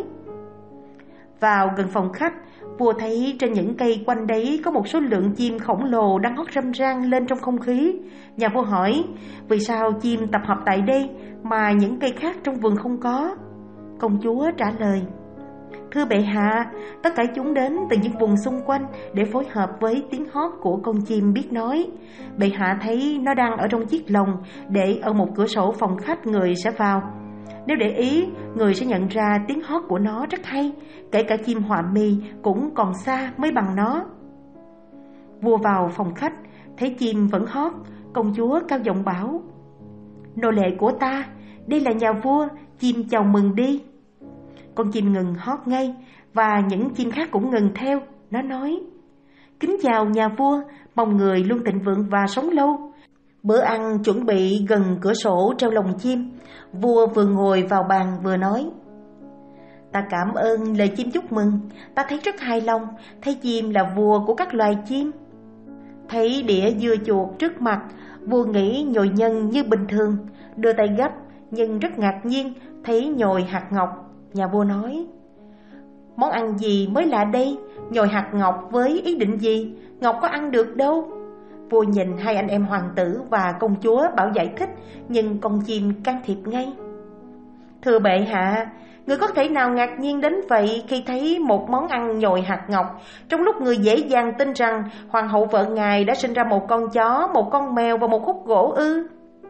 Vào gần phòng khách, vua thấy trên những cây quanh đấy có một số lượng chim khổng lồ đang hót râm ran lên trong không khí. Nhà vua hỏi: vì sao chim tập hợp tại đây mà những cây khác trong vườn không có? Công chúa trả lời: thưa bệ hạ, tất cả chúng đến từ những vùng xung quanh để phối hợp với tiếng hót của con chim biết nói. Bệ hạ thấy nó đang ở trong chiếc lồng để ở một cửa sổ phòng khách người sẽ vào. Nếu để ý, người sẽ nhận ra tiếng hót của nó rất hay, kể cả chim họa mi cũng còn xa mới bằng nó. Vua vào phòng khách, thấy chim vẫn hót, công chúa cao giọng bảo: nô lệ của ta, đây là nhà vua, chim chào mừng đi. Con chim ngừng hót ngay, và những chim khác cũng ngừng theo. Nó nói: kính chào nhà vua, mong người luôn thịnh vượng và sống lâu. Bữa ăn chuẩn bị gần cửa sổ treo lồng chim. Vua vừa ngồi vào bàn vừa nói: ta cảm ơn lời chim chúc mừng. Ta thấy rất hài lòng, thấy chim là vua của các loài chim. Thấy đĩa dưa chuột trước mặt, vua nghĩ nhồi nhân như bình thường, đưa tay gấp, nhưng rất ngạc nhiên thấy nhồi hạt ngọc. Nhà vua nói: món ăn gì mới lạ đây? Nhồi hạt ngọc với ý định gì? Ngọc có ăn được đâu. Vua nhìn hai anh em hoàng tử và công chúa bảo giải thích, nhưng con chim can thiệp ngay: thưa bệ hạ, người có thể nào ngạc nhiên đến vậy khi thấy một món ăn nhồi hạt ngọc, trong lúc người dễ dàng tin rằng hoàng hậu vợ ngài đã sinh ra một con chó, một con mèo và một khúc gỗ ư?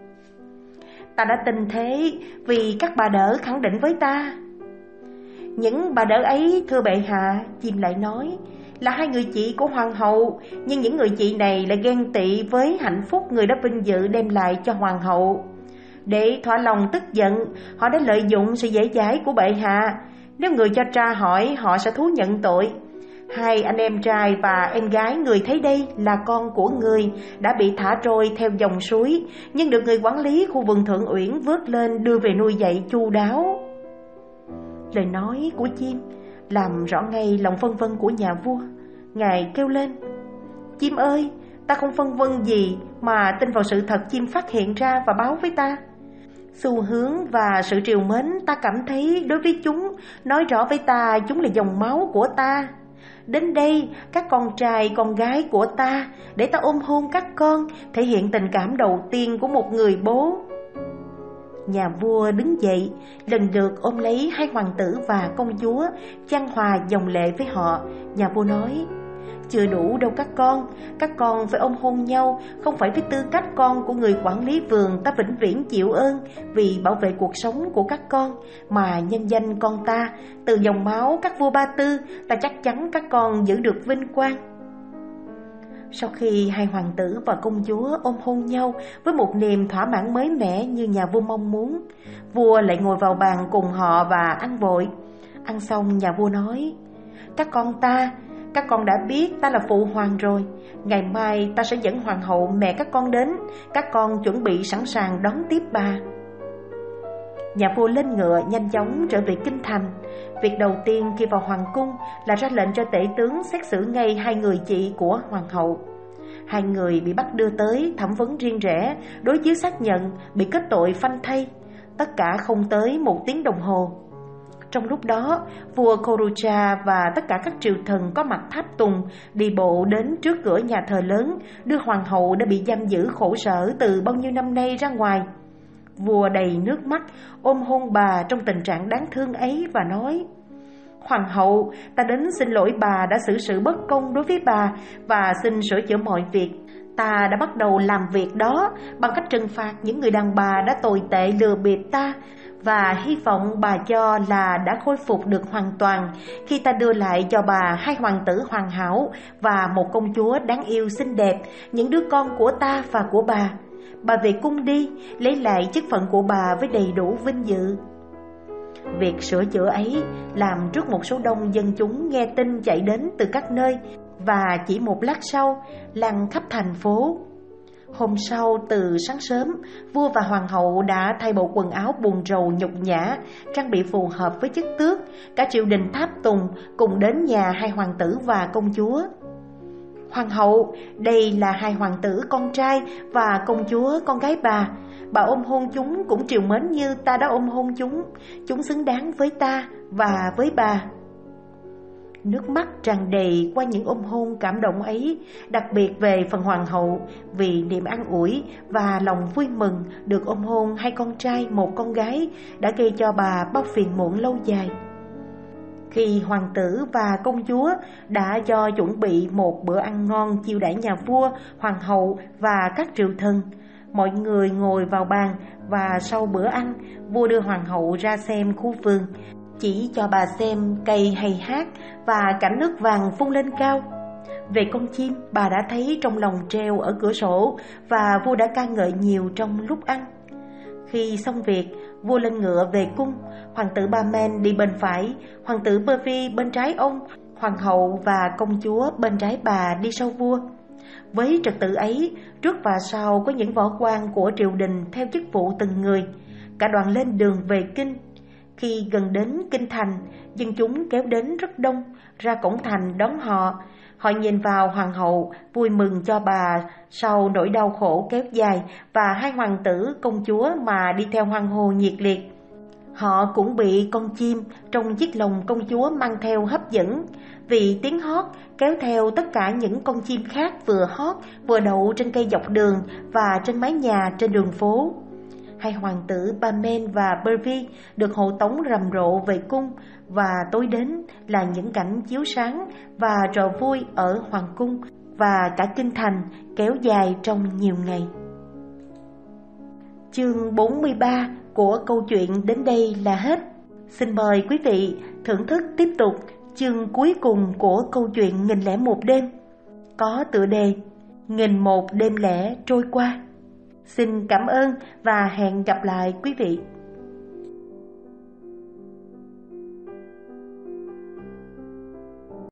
Ta đã tin thế vì các bà đỡ khẳng định với ta. Những bà đỡ ấy, thưa bệ hạ, chim lại nói, là hai người chị của hoàng hậu, nhưng những người chị này lại ghen tị với hạnh phúc người đã vinh dự đem lại cho hoàng hậu. Để thỏa lòng tức giận, họ đã lợi dụng sự dễ dãi của bệ hạ. Nếu người cho tra hỏi, họ sẽ thú nhận tội. Hai anh em trai và em gái người thấy đây là con của người, đã bị thả trôi theo dòng suối, nhưng được người quản lý khu vườn Thượng Uyển vớt lên đưa về nuôi dạy chu đáo. Lời nói của chim làm rõ ngay lòng phân vân của nhà vua. Ngài kêu lên: chim ơi, ta không phân vân gì mà tin vào sự thật chim phát hiện ra và báo với ta. Xu hướng và sự trìu mến ta cảm thấy đối với chúng nói rõ với ta chúng là dòng máu của ta. Đến đây, các con trai con gái của ta, để ta ôm hôn các con, thể hiện tình cảm đầu tiên của một người bố. Nhà vua đứng dậy, lần lượt ôm lấy hai hoàng tử và công chúa, chan hòa dòng lệ với họ. Nhà vua nói: chưa đủ đâu các con, các con phải ôm hôn nhau, không phải với tư cách con của người quản lý vườn ta vĩnh viễn chịu ơn vì bảo vệ cuộc sống của các con, mà nhân danh con ta, từ dòng máu các vua Ba Tư, ta chắc chắn các con giữ được vinh quang. Sau khi hai hoàng tử và công chúa ôm hôn nhau với một niềm thỏa mãn mới mẻ như nhà vua mong muốn, vua lại ngồi vào bàn cùng họ và ăn vội. Ăn xong, nhà vua nói: các con ta, các con đã biết ta là phụ hoàng rồi. Ngày mai ta sẽ dẫn hoàng hậu mẹ các con đến, các con chuẩn bị sẵn sàng đón tiếp bà. Nhà vua lên ngựa nhanh chóng trở về kinh thành. Việc đầu tiên khi vào hoàng cung là ra lệnh cho tể tướng xét xử ngay hai người chị của hoàng hậu. Hai người bị bắt đưa tới thẩm vấn riêng rẽ, đối chiếu xác nhận, bị kết tội phanh thây. Tất cả không tới một tiếng đồng hồ. Trong lúc đó, vua Korucha và tất cả các triều thần có mặt tháp tùng đi bộ đến trước cửa nhà thờ lớn, đưa hoàng hậu đã bị giam giữ khổ sở từ bao nhiêu năm nay ra ngoài. Vua đầy nước mắt ôm hôn bà trong tình trạng đáng thương ấy và nói: Hoàng hậu, ta đến xin lỗi bà đã xử sự bất công đối với bà và xin sửa chữa mọi việc. Ta đã bắt đầu làm việc đó bằng cách trừng phạt những người đàn bà đã tồi tệ lừa bịp ta, và hy vọng bà cho là đã khôi phục được hoàn toàn khi ta đưa lại cho bà hai hoàng tử hoàn hảo và một công chúa đáng yêu xinh đẹp, những đứa con của ta và của bà. Bà về cung đi, lấy lại chức phận của bà với đầy đủ vinh dự. Việc sửa chữa ấy làm trước một số đông dân chúng nghe tin chạy đến từ các nơi, và chỉ một lát sau lan khắp thành phố. Hôm sau từ sáng sớm, vua và hoàng hậu đã thay bộ quần áo buồn rầu nhục nhã, trang bị phù hợp với chức tước. Cả triều đình tháp tùng cùng đến nhà hai hoàng tử và công chúa. Hoàng hậu, đây là hai hoàng tử con trai và công chúa con gái bà. Bà ôm hôn chúng cũng trìu mến như ta đã ôm hôn chúng. Chúng xứng đáng với ta và với bà. Nước mắt tràn đầy qua những ôm hôn cảm động ấy, đặc biệt về phần hoàng hậu, vì niềm an ủi và lòng vui mừng được ôm hôn hai con trai một con gái đã gây cho bà bao phiền muộn lâu dài. Khi hoàng tử và công chúa đã cho chuẩn bị một bữa ăn ngon chiêu đãi nhà vua, hoàng hậu và các triệu thần, mọi người ngồi vào bàn, và sau bữa ăn, vua đưa hoàng hậu ra xem khu vườn, chỉ cho bà xem cây hay hát và cảnh nước vàng phun lên cao. Về con chim, bà đã thấy trong lồng treo ở cửa sổ, và vua đã ca ngợi nhiều trong lúc ăn. Khi xong việc, vua lên ngựa về cung. Hoàng tử Ba Men đi bên phải, hoàng tử Pervi bên trái ông, hoàng hậu và công chúa bên trái bà đi sau vua. Với trật tự ấy, trước và sau có những võ quan của triều đình theo chức vụ từng người. Cả đoàn lên đường về kinh. Khi gần đến kinh thành, dân chúng kéo đến rất đông, ra cổng thành đón họ. Họ nhìn vào hoàng hậu, vui mừng cho bà sau nỗi đau khổ kéo dài, và hai hoàng tử công chúa mà đi theo hoan hô nhiệt liệt. Họ cũng bị con chim trong chiếc lồng công chúa mang theo hấp dẫn, vì tiếng hót kéo theo tất cả những con chim khác vừa hót vừa đậu trên cây dọc đường và trên mái nhà trên đường phố. Hai hoàng tử Ba Men và Pervi được hộ tống rầm rộ về cung, và tối đến là những cảnh chiếu sáng và trò vui ở hoàng cung và cả kinh thành kéo dài trong nhiều ngày. Chương bốn mươi ba của câu chuyện đến đây là hết. Xin mời quý vị thưởng thức tiếp tục chương cuối cùng của câu chuyện Nghìn lẻ một đêm, có tựa đề Nghìn một đêm lẻ trôi qua. Xin cảm ơn và hẹn gặp lại quý vị.